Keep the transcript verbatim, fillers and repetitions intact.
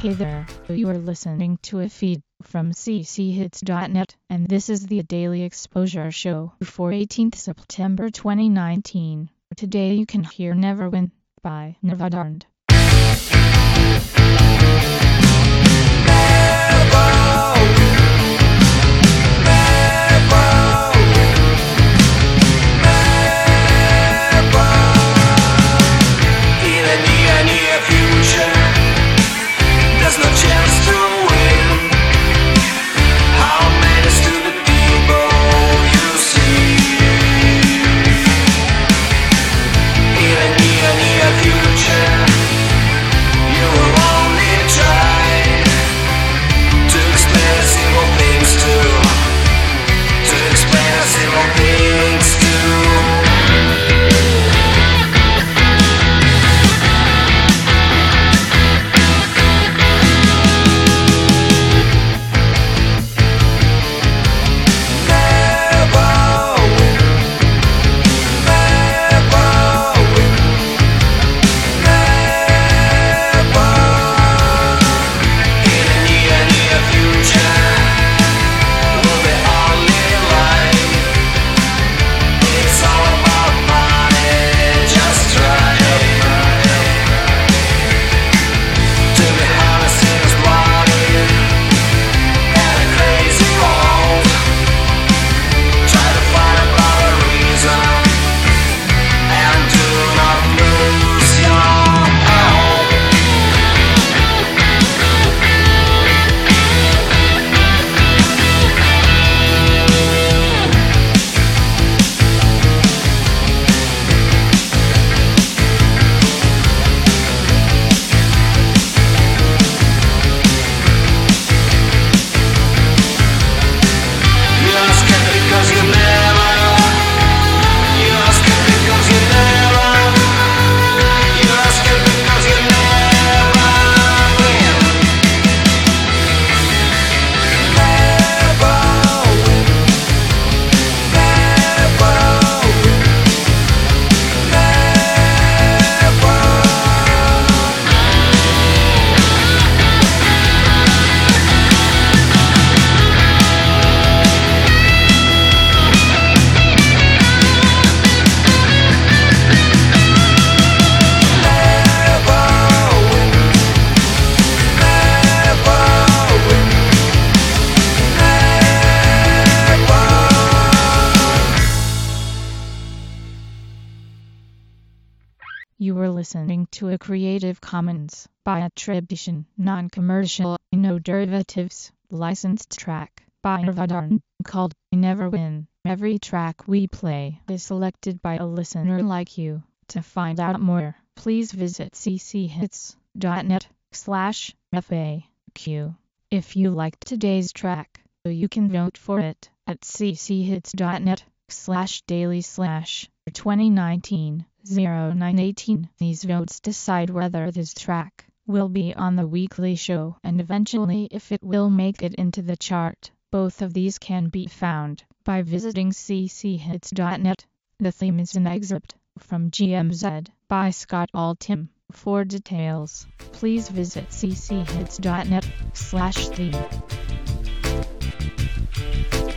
Hey there, you are listening to a feed from c c hits dot net, and this is the Daily Exposure Show for eighteenth September twenty nineteen. Today you can hear Never Win by Nevadurnd. You were listening to a Creative Commons by attribution, non-commercial, no derivatives, licensed track by Nevadurnd called Never Win. Every track we play is selected by a listener like you. To find out more, please visit c c hits dot net slash F A Q. If you liked today's track, you can vote for it at c c hits dot net slash daily slash twenty nineteen. oh nine eighteen. These votes decide whether this track will be on the weekly show and eventually if it will make it into the chart. Both of these can be found by visiting c c hits dot net. The theme is an excerpt from G M Z by Scott Altham. For details, please visit c c hits dot net slash theme.